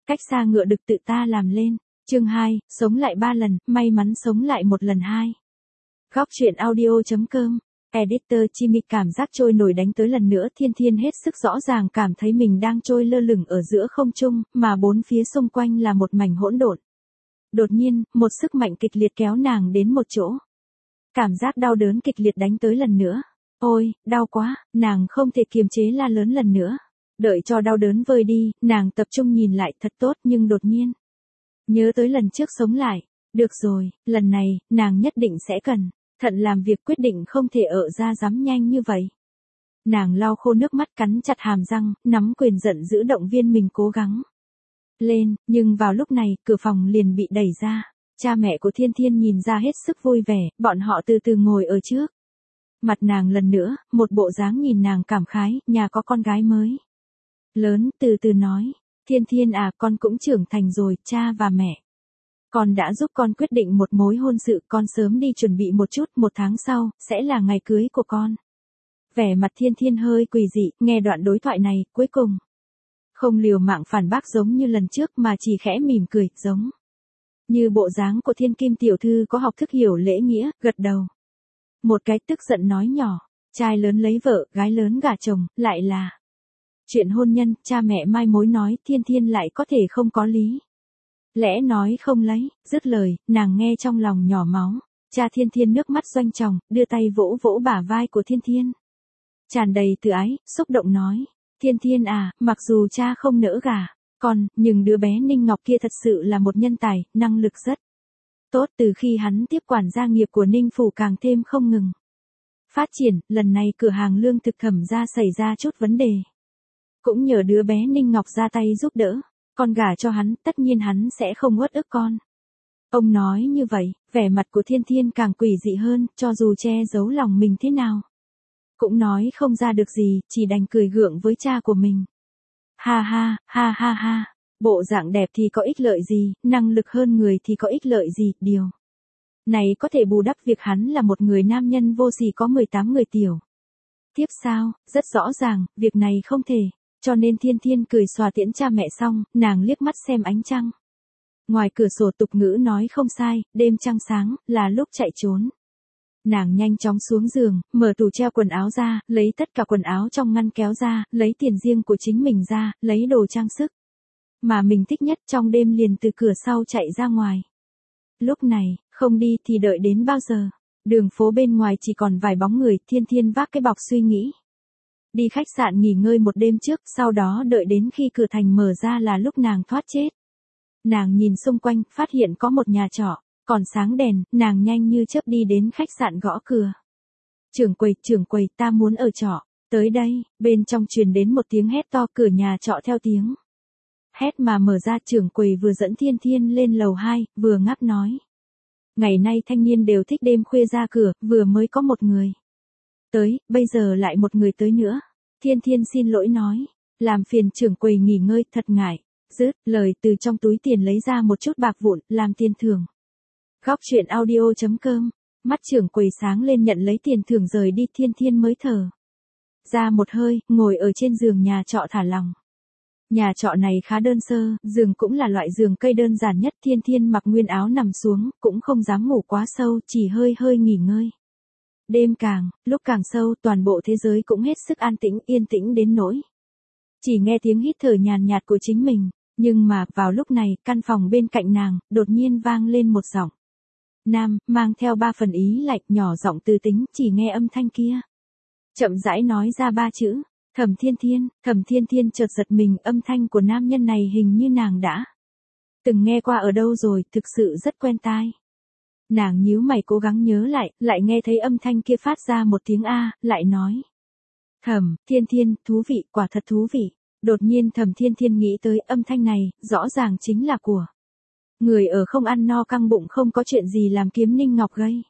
cách xa ngựa đực tự ta làm lên. Chương 2, sống lại 3 lần, may mắn sống lại 1 lần 2. Góc truyện audio.com. Editor Chimi cảm giác trôi nổi đánh tới lần nữa, Thiên Thiên hết sức rõ ràng cảm thấy mình đang trôi lơ lửng ở giữa không trung, mà bốn phía xung quanh là một mảnh hỗn độn. Đột nhiên, một sức mạnh kịch liệt kéo nàng đến một chỗ. Cảm giác đau đớn kịch liệt đánh tới lần nữa. Ôi, đau quá, nàng không thể kiềm chế la lớn lần nữa. Đợi cho đau đớn vơi đi, nàng tập trung nhìn lại thật tốt nhưng đột nhiên. Nhớ tới lần trước sống lại. Được rồi, lần này, nàng nhất định sẽ cần. Thận làm việc quyết định không thể ở ra dám nhanh như vậy. Nàng lau khô nước mắt cắn chặt hàm răng, nắm quyền giận giữ động viên mình cố gắng lên, nhưng vào lúc này, cửa phòng liền bị đẩy ra. Cha mẹ của Thiên Thiên nhìn ra hết sức vui vẻ, bọn họ từ từ ngồi ở trước. Mặt nàng lần nữa, một bộ dáng nhìn nàng cảm khái, nhà có con gái mới. Lớn, từ từ nói, Thiên Thiên à, con cũng trưởng thành rồi, cha và mẹ. Con đã giúp con quyết định một mối hôn sự, con sớm đi chuẩn bị một chút, 1 tháng sau, sẽ là ngày cưới của con. Vẻ mặt Thiên Thiên hơi quỷ dị, nghe đoạn đối thoại này, cuối cùng. Không liều mạng phản bác giống như lần trước mà chỉ khẽ mỉm cười, giống. Như bộ dáng của Thiên Kim tiểu thư có học thức hiểu lễ nghĩa, gật đầu. Một cái tức giận nói nhỏ, trai lớn lấy vợ, gái lớn gả chồng, lại là. Chuyện hôn nhân, cha mẹ mai mối nói, Thiên Thiên lại có thể không có lý. Lẽ nói không lấy, dứt lời, nàng nghe trong lòng nhỏ máu. Cha Thiên Thiên nước mắt doanh tròng, đưa tay vỗ vỗ bả vai của Thiên Thiên. Tràn đầy từ ái, xúc động nói. Thiên Thiên à, mặc dù cha không nỡ gả con, nhưng đứa bé Ninh Ngọc kia thật sự là một nhân tài, năng lực rất tốt. Từ khi hắn tiếp quản gia nghiệp của Ninh Phủ càng thêm không ngừng phát triển, lần này cửa hàng lương thực Thẩm gia xảy ra chút vấn đề. Cũng nhờ đứa bé Ninh Ngọc ra tay giúp đỡ. Con gả cho hắn, tất nhiên hắn sẽ không uất ức con. Ông nói như vậy, vẻ mặt của Thiên Thiên càng quỷ dị hơn, cho dù che giấu lòng mình thế nào. Cũng nói không ra được gì, chỉ đành cười gượng với cha của mình. Ha ha, ha ha ha, bộ dạng đẹp thì có ích lợi gì, năng lực hơn người thì có ích lợi gì, điều này có thể bù đắp việc hắn là một người nam nhân vô sỉ có 18 người tiểu. Tiếp sao, rất rõ ràng, việc này không thể. Cho nên Thiên Thiên cười xòa tiễn cha mẹ xong, nàng liếc mắt xem ánh trăng. Ngoài cửa sổ tục ngữ nói không sai, đêm trăng sáng, là lúc chạy trốn. Nàng nhanh chóng xuống giường, mở tủ treo quần áo ra, lấy tất cả quần áo trong ngăn kéo ra, lấy tiền riêng của chính mình ra, lấy đồ trang sức mà mình thích nhất, trong đêm liền từ cửa sau chạy ra ngoài. Lúc này, không đi thì đợi đến bao giờ? Đường phố bên ngoài chỉ còn vài bóng người, Thiên Thiên vác cái bọc suy nghĩ. Đi khách sạn nghỉ ngơi một đêm trước, sau đó đợi đến khi cửa thành mở ra là lúc nàng thoát chết. Nàng nhìn xung quanh, phát hiện có một nhà trọ, còn sáng đèn, nàng nhanh như chớp đi đến khách sạn gõ cửa. Trưởng quầy, ta muốn ở trọ. Tới đây, bên trong truyền đến một tiếng hét to, cửa nhà trọ theo tiếng hét mà mở ra. Trưởng quầy vừa dẫn Thiên Thiên lên lầu 2, vừa ngáp nói. Ngày nay thanh niên đều thích đêm khuya ra cửa, vừa mới có một người tới, bây giờ lại một người tới nữa. Thiên Thiên xin lỗi nói, làm phiền trưởng quầy nghỉ ngơi, thật ngại. Dứt lời, từ trong túi tiền lấy ra một chút bạc vụn, làm tiền thưởng. Góc truyện audio.com. Mắt trưởng quầy sáng lên nhận lấy tiền thưởng rời đi. Thiên Thiên mới thở ra một hơi, ngồi ở trên giường nhà trọ thả lòng. Nhà trọ này khá đơn sơ, giường cũng là loại giường cây đơn giản nhất. Thiên Thiên mặc nguyên áo nằm xuống, cũng không dám ngủ quá sâu, chỉ hơi hơi nghỉ ngơi. Đêm lúc càng sâu, toàn bộ thế giới cũng hết sức an tĩnh, yên tĩnh đến nỗi chỉ nghe tiếng hít thở nhàn nhạt của chính mình. Nhưng mà, vào lúc này, căn phòng bên cạnh nàng, đột nhiên vang lên một giọng nam, mang theo 3 phần ý lạnh, nhỏ giọng từ tính, chỉ nghe âm thanh kia chậm rãi nói ra 3 chữ, Thẩm Thiên Thiên. Thẩm Thiên Thiên chợt giật mình, âm thanh của nam nhân này hình như nàng đã từng nghe qua ở đâu rồi, thực sự rất quen tai. Nàng nhíu mày cố gắng nhớ lại nghe thấy âm thanh kia phát ra một tiếng A, lại nói. Thẩm Thiên Thiên, thú vị, quả thật thú vị. Đột nhiên Thẩm Thiên Thiên nghĩ tới âm thanh này, rõ ràng chính là của người ở không ăn no căng bụng không có chuyện gì làm kiếm Ninh Ngọc gây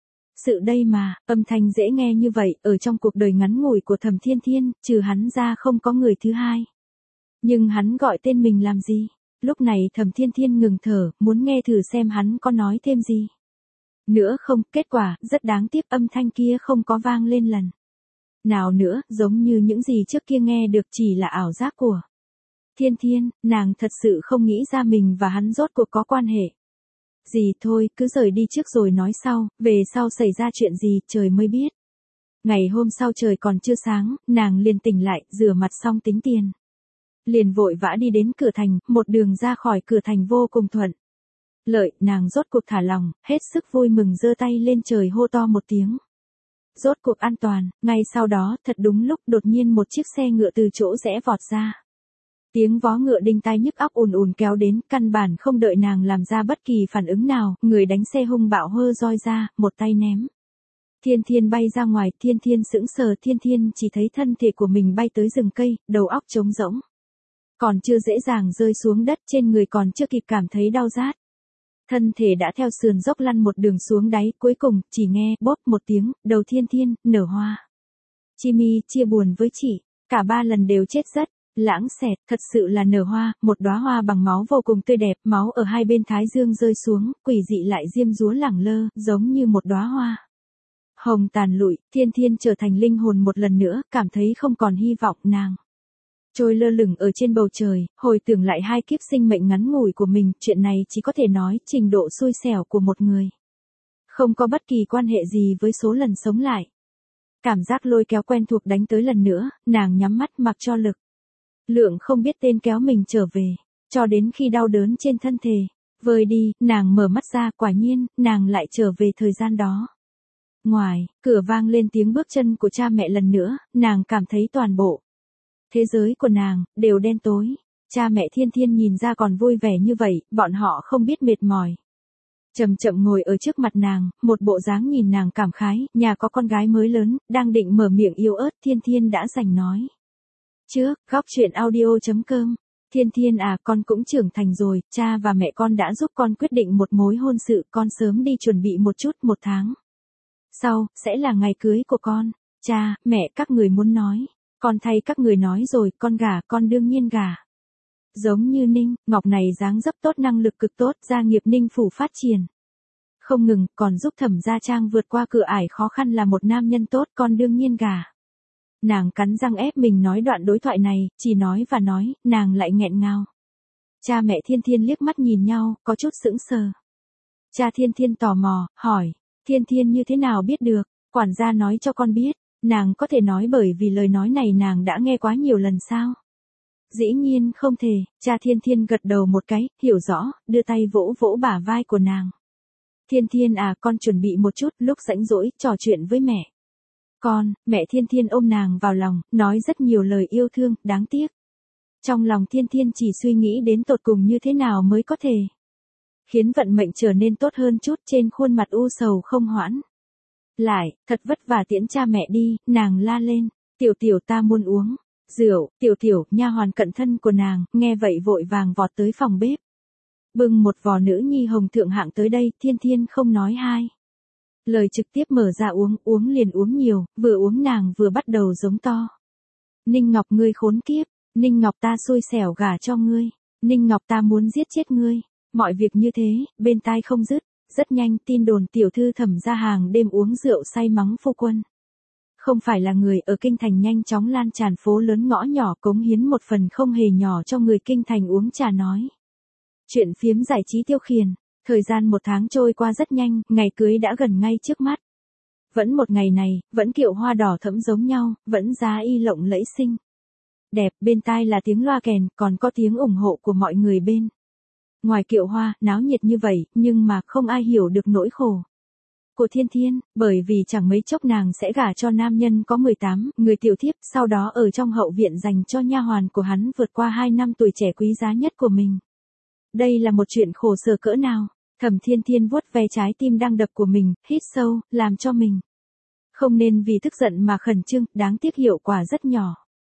sự đây mà. Âm thanh dễ nghe như vậy, ở trong cuộc đời ngắn ngủi của Thẩm Thiên Thiên, trừ hắn ra không có người thứ hai. Nhưng hắn gọi tên mình làm gì? Lúc này Thẩm Thiên Thiên ngừng thở, muốn nghe thử xem hắn có nói thêm gì nữa không. Kết quả, rất đáng tiếc, âm thanh kia không có vang lên lần nào nữa, giống như những gì trước kia nghe được chỉ là ảo giác của Thiên Thiên, nàng thật sự không nghĩ ra mình và hắn rốt cuộc có quan hệ gì. Thôi, cứ rời đi trước rồi nói sau, về sau xảy ra chuyện gì trời mới biết. Ngày hôm sau trời còn chưa sáng, nàng liền tỉnh lại, rửa mặt xong tính tiền. Liền vội vã đi đến cửa thành, một đường ra khỏi cửa thành vô cùng thuận lợi, nàng rốt cuộc thả lòng, hết sức vui mừng giơ tay lên trời hô to một tiếng. Rốt cuộc an toàn, ngay sau đó, thật đúng lúc đột nhiên một chiếc xe ngựa từ chỗ rẽ vọt ra. Tiếng vó ngựa đinh tai nhức óc ùn ùn kéo đến, căn bản không đợi nàng làm ra bất kỳ phản ứng nào, người đánh xe hung bạo hơ roi ra, một tay ném. Thiên Thiên bay ra ngoài, Thiên Thiên sững sờ, Thiên Thiên chỉ thấy thân thể của mình bay tới rừng cây, đầu óc trống rỗng. Còn chưa dễ dàng rơi xuống đất, trên người còn chưa kịp cảm thấy đau rát. Thân thể đã theo sườn dốc lăn một đường xuống đáy, cuối cùng, chỉ nghe, bốp một tiếng, đầu Thiên Thiên, nở hoa. Chimi, chia buồn với chị, cả ba lần đều chết rất lãng xẹt, thật sự là nở hoa, một đóa hoa bằng máu vô cùng tươi đẹp, máu ở hai bên thái dương rơi xuống, quỷ dị lại diêm dúa lẳng lơ, giống như một đóa hoa hồng tàn lụi. Thiên Thiên trở thành linh hồn một lần nữa, cảm thấy không còn hy vọng, nàng trôi lơ lửng ở trên bầu trời, hồi tưởng lại hai kiếp sinh mệnh ngắn ngủi của mình, chuyện này chỉ có thể nói trình độ xui xẻo của một người. Không có bất kỳ quan hệ gì với số lần sống lại. Cảm giác lôi kéo quen thuộc đánh tới lần nữa, nàng nhắm mắt mặc cho lực lượng không biết tên kéo mình trở về, cho đến khi đau đớn trên thân thể vơi đi, nàng mở mắt ra, quả nhiên, nàng lại trở về thời gian đó. Ngoài, cửa vang lên tiếng bước chân của cha mẹ lần nữa, nàng cảm thấy toàn bộ thế giới của nàng đều đen tối. Cha mẹ Thiên Thiên nhìn ra còn vui vẻ như vậy, bọn họ không biết mệt mỏi. Chậm chậm ngồi ở trước mặt nàng, một bộ dáng nhìn nàng cảm khái, nhà có con gái mới lớn, đang định mở miệng yếu ớt, Thiên Thiên đã giành nói. Trước, góc chuyện audio.com. Thiên Thiên à, con cũng trưởng thành rồi, cha và mẹ con đã giúp con quyết định một mối hôn sự, con sớm đi chuẩn bị một chút, 1 tháng sau, sẽ là ngày cưới của con. Cha, mẹ các người muốn nói, con thay các người nói rồi, con gả, con đương nhiên gả. Giống như Ninh Ngọc này dáng dấp tốt, năng lực cực tốt, gia nghiệp Ninh phủ phát triển không ngừng, còn giúp Thẩm Gia Trang vượt qua cửa ải khó khăn, là một nam nhân tốt, con đương nhiên gả. Nàng cắn răng ép mình nói đoạn đối thoại này, chỉ nói và nói, nàng lại nghẹn ngào. Cha mẹ Thiên Thiên liếc mắt nhìn nhau, có chút sững sờ. Cha Thiên Thiên tò mò, hỏi, Thiên Thiên như thế nào biết được, quản gia nói cho con biết. Nàng có thể nói bởi vì lời nói này nàng đã nghe quá nhiều lần sao? Dĩ nhiên không thể, cha Thiên Thiên gật đầu một cái, hiểu rõ, đưa tay vỗ vỗ bả vai của nàng. Thiên Thiên à, con chuẩn bị một chút, lúc rảnh rỗi, trò chuyện với mẹ. Mẹ Thiên Thiên ôm nàng vào lòng, nói rất nhiều lời yêu thương, đáng tiếc. Trong lòng Thiên Thiên chỉ suy nghĩ đến tột cùng như thế nào mới có thể khiến vận mệnh trở nên tốt hơn chút, trên khuôn mặt u sầu không hoãn. Lại, thật vất vả tiễn cha mẹ đi, nàng la lên, tiểu tiểu ta muốn uống rượu, tiểu tiểu, nha hoàn cận thân của nàng, nghe vậy vội vàng vọt tới phòng bếp. Bưng một vò nữ nhi hồng thượng hạng tới đây, Thiên Thiên không nói hai lời trực tiếp mở ra uống liền uống nhiều, vừa uống nàng vừa bắt đầu giống to. Ninh Ngọc ngươi khốn kiếp, Ninh Ngọc ta xui xẻo gả cho ngươi, Ninh Ngọc ta muốn giết chết ngươi, mọi việc như thế, bên tai không dứt. Rất nhanh, tin đồn tiểu thư Thẩm gia hàng đêm uống rượu say mắng phu quân. Không phải là người ở kinh thành nhanh chóng lan tràn phố lớn ngõ nhỏ, cống hiến một phần không hề nhỏ cho người kinh thành uống trà nói. Chuyện phiếm giải trí tiêu khiển. Thời gian 1 tháng trôi qua rất nhanh, ngày cưới đã gần ngay trước mắt. Vẫn một ngày này, vẫn kiệu hoa đỏ thẫm giống nhau, vẫn giá y lộng lẫy xinh đẹp, bên tai là tiếng loa kèn, còn có tiếng ủng hộ của mọi người bên ngoài kiệu hoa, náo nhiệt như vậy, nhưng mà không ai hiểu được nỗi khổ của Thiên Thiên, bởi vì chẳng mấy chốc nàng sẽ gả cho nam nhân có 18 người tiểu thiếp, sau đó ở trong hậu viện dành cho nha hoàn của hắn vượt qua 2 năm tuổi trẻ quý giá nhất của mình. Đây là một chuyện khổ sở cỡ nào? Thẩm Thiên Thiên vuốt ve trái tim đang đập của mình, hít sâu, làm cho mình không nên vì tức giận mà khẩn trương, đáng tiếc hiệu quả rất nhỏ.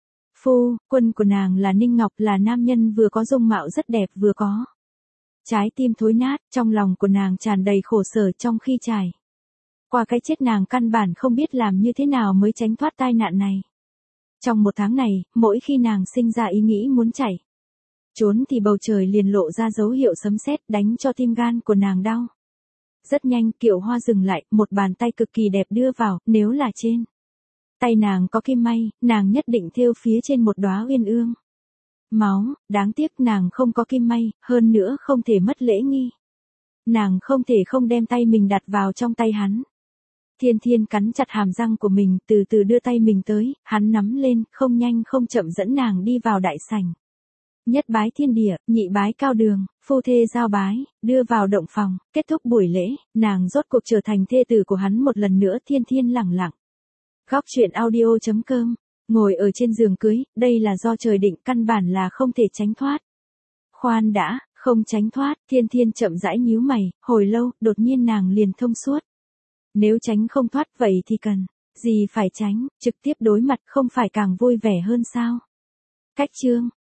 Phu quân của nàng là Ninh Ngọc, là nam nhân vừa có dung mạo rất đẹp vừa có trái tim thối nát, trong lòng của nàng tràn đầy khổ sở, trong khi trải qua cái chết nàng căn bản không biết làm như thế nào mới tránh thoát tai nạn này. Trong 1 tháng này, mỗi khi nàng sinh ra ý nghĩ muốn chạy trốn thì bầu trời liền lộ ra dấu hiệu sấm sét, đánh cho tim gan của nàng đau. Rất nhanh, kiệu hoa dừng lại, một bàn tay cực kỳ đẹp đưa vào, nếu là trên tay nàng có kim may, nàng nhất định thêu phía trên một đóa uyên ương máu, đáng tiếc nàng không có kim may, hơn nữa không thể mất lễ nghi. Nàng không thể không đem tay mình đặt vào trong tay hắn. Thiên Thiên cắn chặt hàm răng của mình, từ từ đưa tay mình tới, hắn nắm lên, không nhanh không chậm dẫn nàng đi vào đại sảnh. Nhất bái thiên địa, nhị bái cao đường, phu thê giao bái, đưa vào động phòng, kết thúc buổi lễ, nàng rốt cuộc trở thành thê tử của hắn một lần nữa. Thiên Thiên lẳng lặng. Góc truyện audio.com, ngồi ở trên giường cưới, đây là do trời định, căn bản là không thể tránh thoát. Khoan đã, không tránh thoát, Thiên Thiên chậm rãi nhíu mày, hồi lâu, đột nhiên nàng liền thông suốt. Nếu tránh không thoát vậy thì cần gì phải tránh, trực tiếp đối mặt không phải càng vui vẻ hơn sao? Cách chương